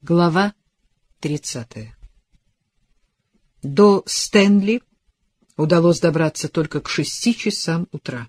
Глава 30. До Стэнли удалось добраться только к 6 часам утра.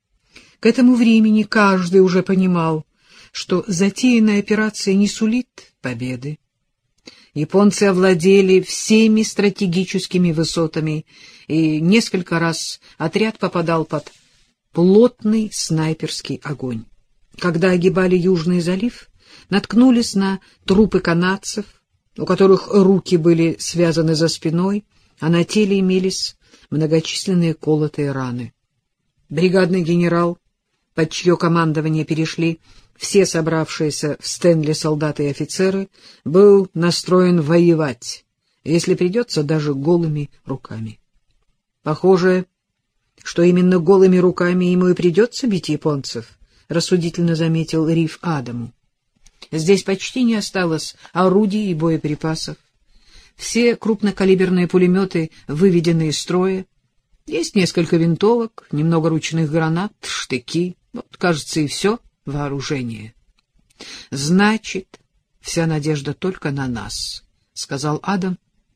К этому времени каждый уже понимал, что затеянная операция не сулит победы. Японцы овладели всеми стратегическими высотами, и несколько раз отряд попадал под плотный снайперский огонь. Когда огибали Южный залив, наткнулись на трупы канадцев, у которых руки были связаны за спиной, а на теле имелись многочисленные колотые раны. Бригадный генерал, под чье командование перешли все собравшиеся в Стэнли солдаты и офицеры, был настроен воевать, если придется, даже голыми руками. Похоже, что именно голыми руками ему и придется бить японцев, рассудительно заметил Риф Адаму. Здесь почти не осталось орудий и боеприпасов. Все крупнокалиберные пулеметы выведены из строя. Есть несколько винтовок, немного ручных гранат, штыки. Вот, кажется, и все вооружение. — Значит, вся надежда только на нас, — сказал Адам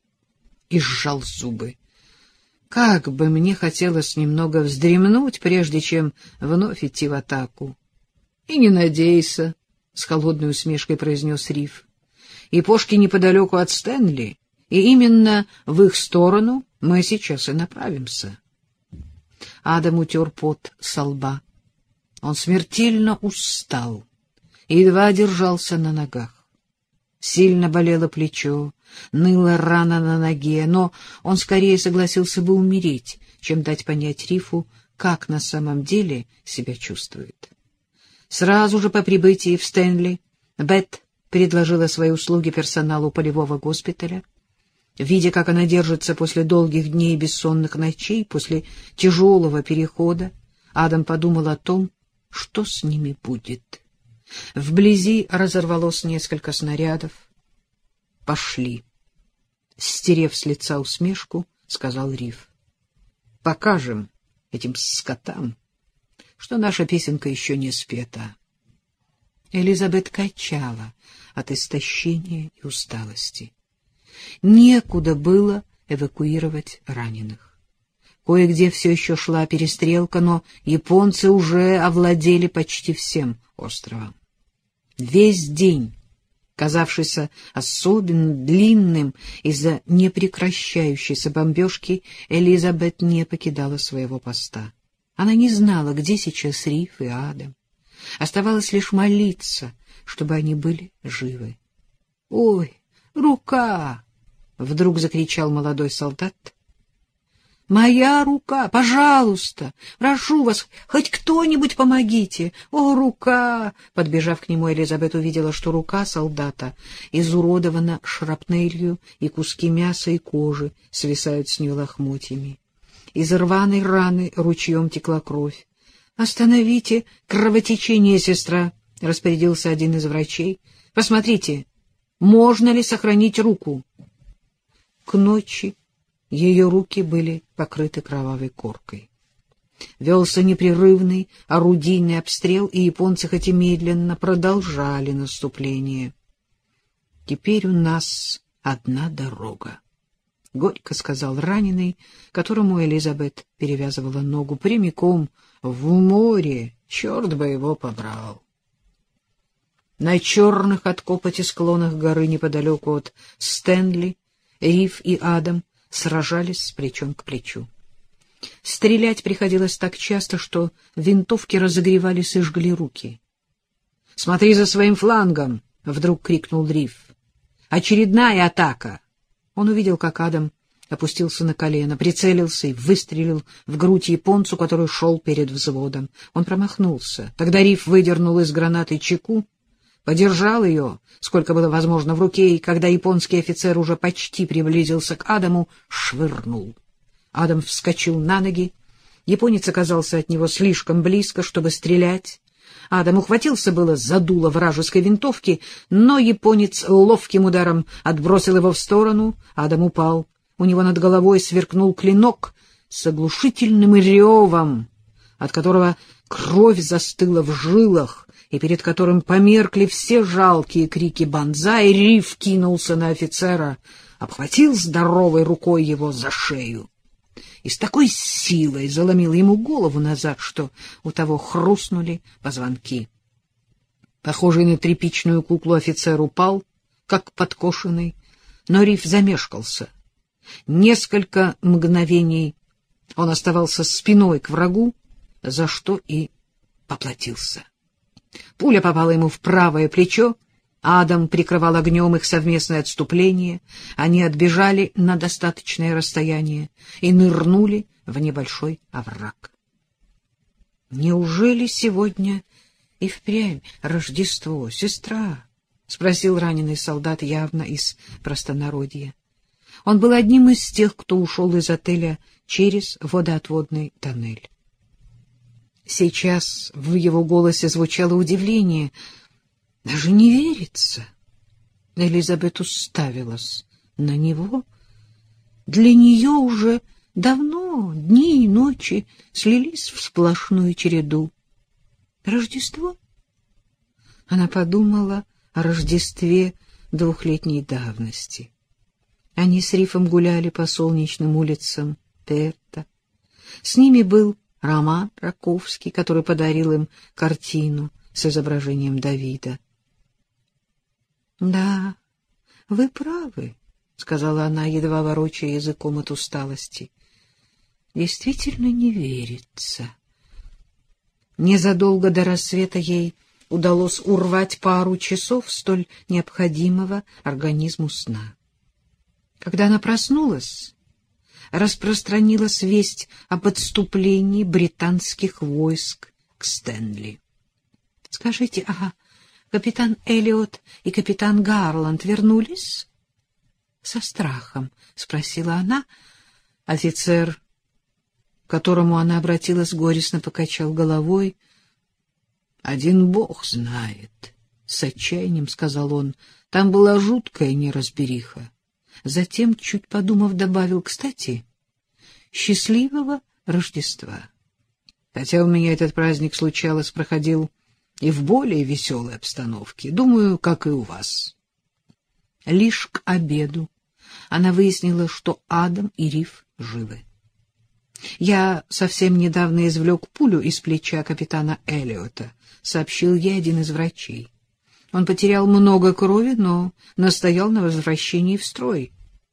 и сжал зубы. Как бы мне хотелось немного вздремнуть, прежде чем вновь идти в атаку. — И не надейся, — с холодной усмешкой произнес Риф. — Япошки неподалеку от Стэнли, и именно в их сторону мы сейчас и направимся. Адам утер пот со лба. Он смертельно устал и едва держался на ногах. Сильно болело плечо, ныла рана на ноге, но он скорее согласился бы умереть, чем дать понять Рифу, как на самом деле себя чувствует. Сразу же по прибытии в Стэнли Бет предложила свои услуги персоналу полевого госпиталя. Видя, как она держится после долгих дней и бессонных ночей, после тяжелого перехода, Адам подумал о том, что с ними будет. Вблизи разорвалось несколько снарядов. — Пошли. Стерев с лица усмешку, сказал Риф. — Покажем этим скотам, что наша песенка еще не спета. Элизабет качала от истощения и усталости. Некуда было эвакуировать раненых. Кое-где все еще шла перестрелка, но японцы уже овладели почти всем островом. Весь день, казавшийся особенно длинным из-за непрекращающейся бомбежки, Элизабет не покидала своего поста. Она не знала, где сейчас Риф и Адам. Оставалось лишь молиться, чтобы они были живы. — Ой, рука! — вдруг закричал молодой солдат. — Моя рука! Пожалуйста! Прошу вас, хоть кто-нибудь помогите! О, рука! Подбежав к нему, Элизабет увидела, что рука солдата изуродована шрапнелью, и куски мяса и кожи свисают с нее лохмотьями. Из рваной раны ручьем текла кровь. — Остановите кровотечение, сестра! — распорядился один из врачей. — Посмотрите, можно ли сохранить руку? К ночи ее руки были покрыты кровавой коркой. Велся непрерывный орудийный обстрел, и японцы, хоть и медленно, продолжали наступление. — Теперь у нас одна дорога, — горько сказал раненый, которому Элизабет перевязывала ногу, — прямиком в море, черт бы его побрал. На черных от копоти склонах горы неподалеку от Стэнли Риф и Адам сражались плечом к плечу. Стрелять приходилось так часто, что винтовки разогревались и жгли руки. — Смотри за своим флангом! — вдруг крикнул Риф. — Очередная атака! Он увидел, как Адам опустился на колено, прицелился и выстрелил в грудь японцу, который шел перед взводом. Он промахнулся. Тогда Риф выдернул из гранаты чеку, подержал ее, сколько было возможно, в руке, и когда японский офицер уже почти приблизился к Адаму, швырнул. Адам вскочил на ноги. Японец оказался от него слишком близко, чтобы стрелять. Адам ухватился было за дуло вражеской винтовки, но японец ловким ударом отбросил его в сторону. Адам упал. У него над головой сверкнул клинок с оглушительным ревом, от которого кровь застыла в жилах, и перед которым померкли все жалкие крики банзай, Риф кинулся на офицера, обхватил здоровой рукой его за шею и с такой силой заломил ему голову назад, что у того хрустнули позвонки. Похожий на тряпичную куклу офицер упал, как подкошенный, но Риф замешкался. Несколько мгновений он оставался спиной к врагу, за что и поплатился. Пуля попала ему в правое плечо, Адам прикрывал огнем их совместное отступление, они отбежали на достаточное расстояние и нырнули в небольшой овраг. «Неужели сегодня и впрямь Рождество, сестра?» — спросил раненый солдат явно из простонародья. Он был одним из тех, кто ушел из отеля через водоотводный тоннель. Сейчас в его голосе звучало удивление. Даже не верится. Элизабет уставилась на него. Для нее уже давно дни и ночи слились в сплошную череду. Рождество? Она подумала о Рождестве 2-летней давности. Они с Рифом гуляли по солнечным улицам Перта. С ними был Роман Раковский, который подарил им картину с изображением Давида. — Да, вы правы, — сказала она, едва ворочая языком от усталости. — Действительно не верится. Незадолго до рассвета ей удалось урвать пару часов столь необходимого организму сна. Когда она проснулась, распространилась весть об отступлении британских войск к Стэнли. — Скажите, капитан Эллиот и капитан Гарланд вернулись? — Со страхом спросила она. Офицер, к которому она обратилась, горестно покачал головой. — Один бог знает, — с отчаянием сказал он. Там была жуткая неразбериха. Затем, чуть подумав, добавил: — Кстати, счастливого Рождества. Хотя у меня этот праздник, случалось, проходил и в более веселой обстановке, думаю, как и у вас. Лишь к обеду она выяснила, что Адам и Риф живы. «Я совсем недавно извлек пулю из плеча капитана Эллиота», — сообщил ей один из врачей. «Он потерял много крови, но настоял на возвращении в строй.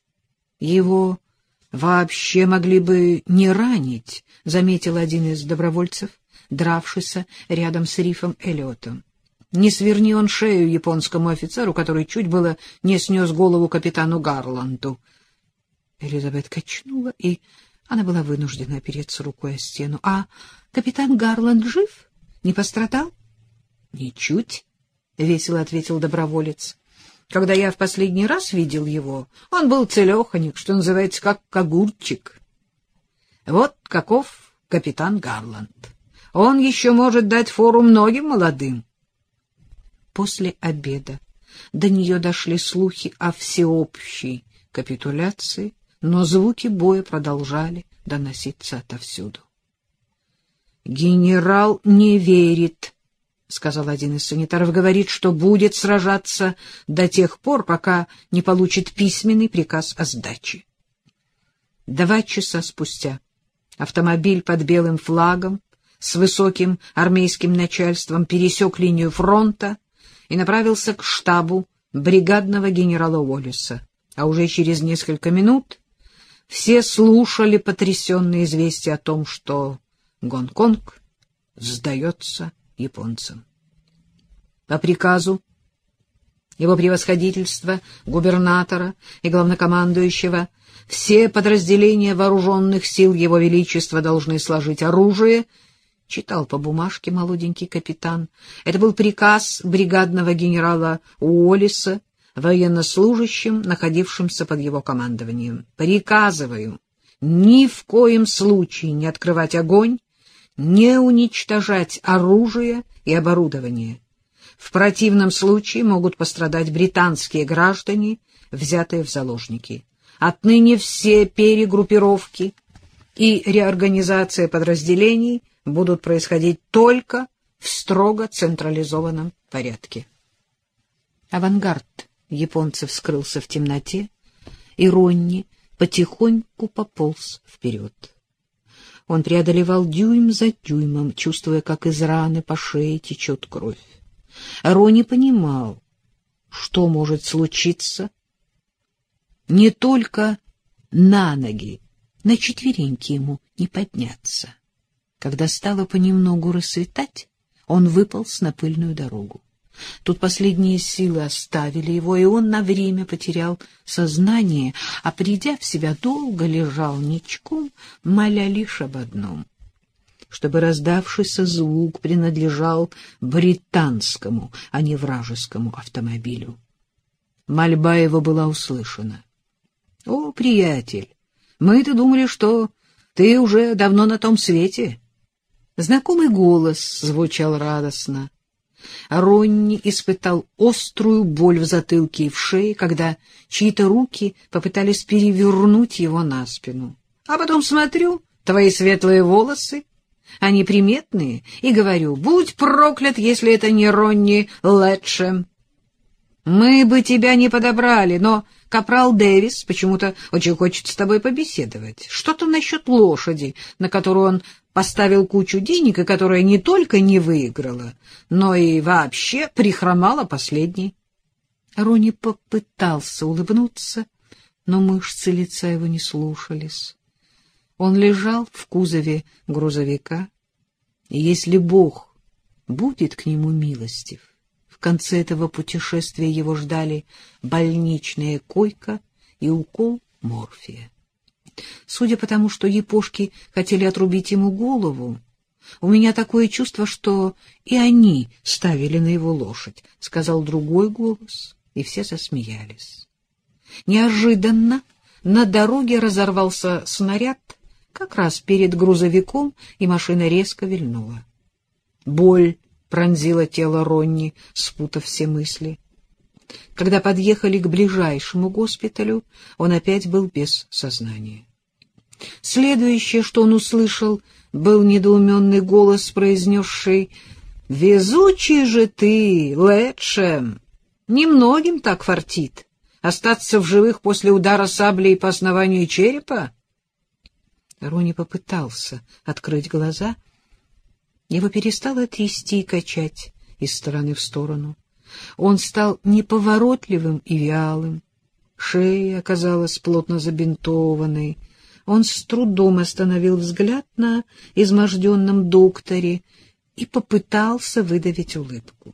Его вообще могли бы не ранить», — заметил один из добровольцев, дравшийся рядом с Рифом Эллиотом. «Не сверни он шею японскому офицеру, который чуть было не снес голову капитану Гарланду». Элизабет качнула, и она была вынуждена опереться рукой о стену. — А капитан Гарланд жив? Не пострадал? — Ничуть, — весело ответил доброволец. — Когда я в последний раз видел его, он был целеханик, что называется, как огурчик. Вот каков капитан Гарланд. Он еще может дать фору многим молодым. После обеда до нее дошли слухи о всеобщей капитуляции, но звуки боя продолжали доноситься отовсюду. — Генерал не верит, — сказал один из санитаров, — говорит, что будет сражаться до тех пор, пока не получит письменный приказ о сдаче. 2 часа спустя автомобиль под белым флагом с высоким армейским начальством пересек линию фронта и направился к штабу бригадного генерала Уоллеса, а уже через несколько минут все слушали потрясенные известия о том, что Гонконг сдается японцам. По приказу его превосходительства, губернатора и главнокомандующего, все подразделения вооруженных сил его величества должны сложить оружие, читал по бумажке молоденький капитан. Это был приказ бригадного генерала Уоллеса военнослужащим, находившимся под его командованием. Приказываю ни в коем случае не открывать огонь, не уничтожать оружие и оборудование. В противном случае могут пострадать британские граждане, взятые в заложники. Отныне все перегруппировки и реорганизация подразделений будут происходить только в строго централизованном порядке. Авангард японцев скрылся в темноте, и Ронни потихоньку пополз вперед. Он преодолевал дюйм за дюймом, чувствуя, как из раны по шее течет кровь. Ронни понимал, что может случиться не только на ноги, на четвереньки ему не подняться. Когда стало понемногу рассветать, он выполз на пыльную дорогу. Тут последние силы оставили его, и он на время потерял сознание, а, придя в себя, долго лежал ничком, моля лишь об одном — чтобы раздавшийся звук принадлежал британскому, а не вражескому автомобилю. Мольба его была услышана. — О, приятель, мы-то думали, что ты уже давно на том свете. Знакомый голос звучал радостно. Ронни испытал острую боль в затылке и в шее, когда чьи-то руки попытались перевернуть его на спину. А потом смотрю, твои светлые волосы, они приметные, и говорю, будь проклят, если это не Ронни Летчем. Мы бы тебя не подобрали, но капрал Дэвис почему-то очень хочет с тобой побеседовать. Что-то насчет лошади, на которую он поставил кучу денег, и которая не только не выиграла, но и вообще прихромала последней. Ронни попытался улыбнуться, но мышцы лица его не слушались. Он лежал в кузове грузовика, и если Бог будет к нему милостив, в конце этого путешествия его ждали больничная койка и укол морфия. Судя по тому, что япошки хотели отрубить ему голову, у меня такое чувство, что и они ставили на его лошадь, — сказал другой голос, и все засмеялись. Неожиданно на дороге разорвался снаряд как раз перед грузовиком, и машина резко вильнула. Боль пронзила тело Ронни, спутав все мысли. Когда подъехали к ближайшему госпиталю, он опять был без сознания. Следующее, что он услышал, был недоуменный голос, произнесший: «Везучий же ты, Летчем! Немногим так фартит. Остаться в живых после удара саблей по основанию черепа?» Ронни попытался открыть глаза. Его перестало трясти и качать из стороны в сторону. Он стал неповоротливым и вялым. Шея оказалась плотно забинтованной. Он с трудом остановил взгляд на изможденном докторе и попытался выдавить улыбку.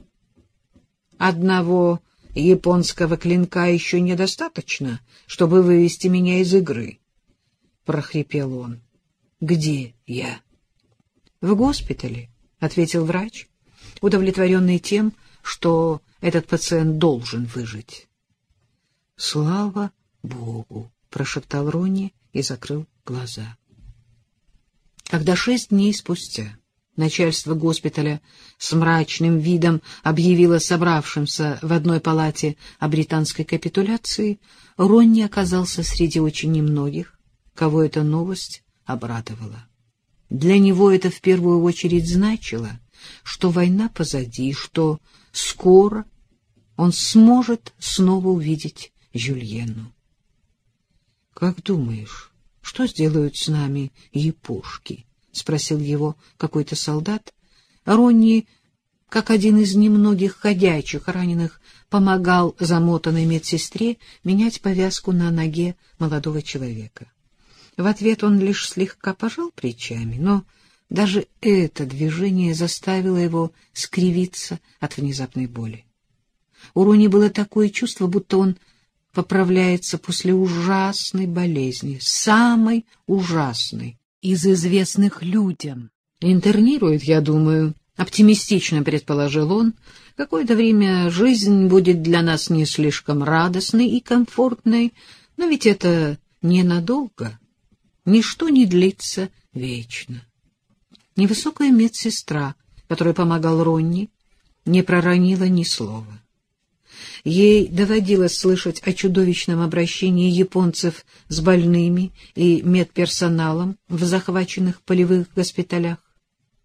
«Одного японского клинка еще недостаточно, чтобы вывести меня из игры», — прохрипел он. «Где я?» «В госпитале», — ответил врач, удовлетворенный тем, что этот пациент должен выжить. «Слава Богу!» — прошептал Ронни и закрыл глаза. Когда 6 дней спустя начальство госпиталя с мрачным видом объявило собравшимся в одной палате о британской капитуляции, Ронни оказался среди очень немногих, кого эта новость обрадовала. Для него это в первую очередь значило, что война позади, что скоро он сможет снова увидеть Жюльену. — Как думаешь, что сделают с нами япошки? — спросил его какой-то солдат. Ронни, как один из немногих ходячих раненых, помогал замотанной медсестре менять повязку на ноге молодого человека. В ответ он лишь слегка пожал плечами, но даже это движение заставило его скривиться от внезапной боли. У Ронни было такое чувство, будто он поправляется после ужасной болезни, самой ужасной из известных людям. «Интернирует, я думаю», — оптимистично предположил он. «Какое-то время жизнь будет для нас не слишком радостной и комфортной, но ведь это ненадолго. Ничто не длится вечно». Невысокая медсестра, которая помогала Ронни, не проронила ни слова. Ей доводилось слышать о чудовищном обращении японцев с больными и медперсоналом в захваченных полевых госпиталях.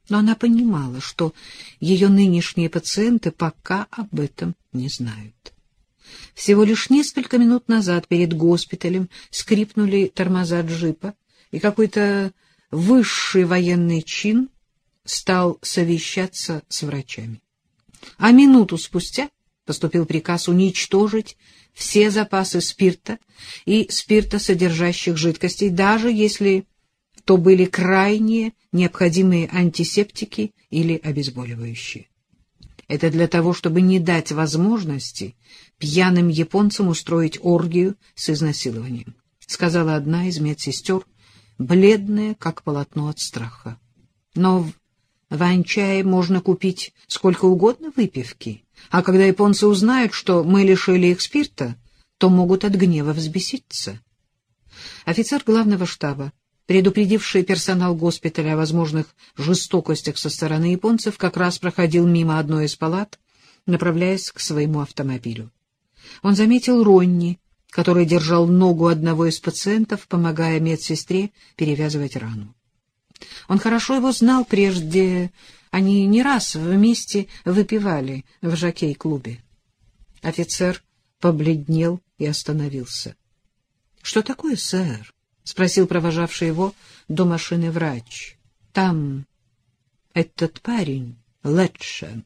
Но она понимала, что ее нынешние пациенты пока об этом не знают. Всего лишь несколько минут назад перед госпиталем скрипнули тормоза джипа, и какой-то высший военный чин стал совещаться с врачами. А минуту спустя поступил приказ уничтожить все запасы спирта и спиртосодержащих жидкостей, даже если то были крайне необходимые антисептики или обезболивающие. Это для того, чтобы не дать возможности пьяным японцам устроить оргию с изнасилованием, сказала одна из медсестер, бледная, как полотно от страха. Но в Анчае можно купить сколько угодно выпивки, а когда японцы узнают, что мы лишили их спирта, то могут от гнева взбеситься. Офицер главного штаба, предупредивший персонал госпиталя о возможных жестокостях со стороны японцев, как раз проходил мимо одной из палат, направляясь к своему автомобилю. Он заметил Ронни, который держал ногу одного из пациентов, помогая медсестре перевязывать рану. Он хорошо его знал прежде, они не раз вместе выпивали в жокей-клубе. Офицер побледнел и остановился. — Что такое, сэр? — спросил провожавший его до машины врач. — Там этот парень, Летшен.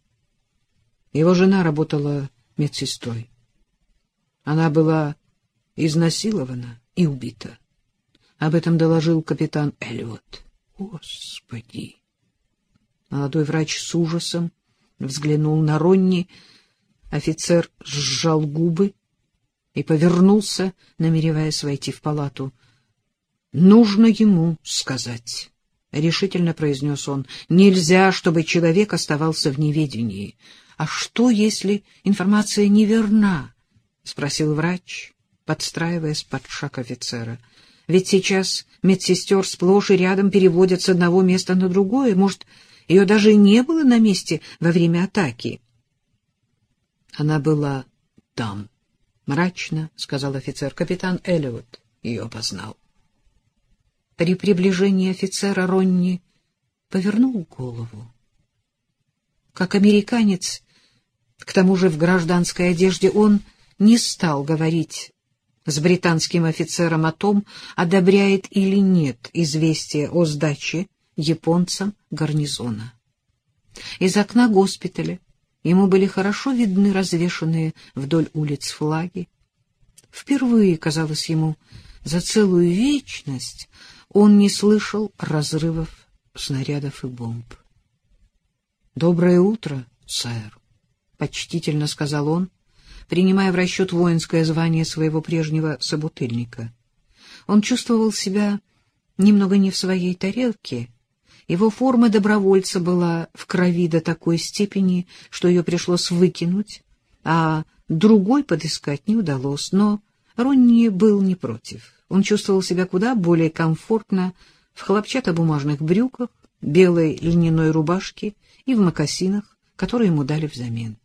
Его жена работала медсестрой. Она была изнасилована и убита. Об этом доложил капитан Эллиот. Господи! Молодой врач с ужасом взглянул на Ронни. Офицер сжал губы и повернулся, намереваясь войти в палату. — Нужно ему сказать, — решительно произнес он. — Нельзя, чтобы человек оставался в неведении. — А что, если информация неверна? — спросил врач, подстраиваясь под шаг офицера. — Ведь сейчас медсестер сплошь и рядом переводят с одного места на другое. Может, ее даже и не было на месте во время атаки? — Она была там, — мрачно сказал офицер. Капитан Эллиот ее опознал. При приближении офицера Ронни повернул голову. Как американец, к тому же в гражданской одежде, он не стал говорить с британским офицером о том, одобряет или нет известие о сдаче японцам гарнизона. Из окна госпиталя ему были хорошо видны развешанные вдоль улиц флаги. Впервые, казалось ему, за целую вечность он не слышал разрывов снарядов и бомб. — Доброе утро, сэр, — почтительно сказал он, принимая в расчет воинское звание своего прежнего собутыльника. Он чувствовал себя немного не в своей тарелке. Его форма добровольца была в крови до такой степени, что ее пришлось выкинуть, а другой подыскать не удалось. Но Ронни был не против. Он чувствовал себя куда более комфортно в хлопчатобумажных брюках, белой льняной рубашке и в мокасинах, которые ему дали взамен.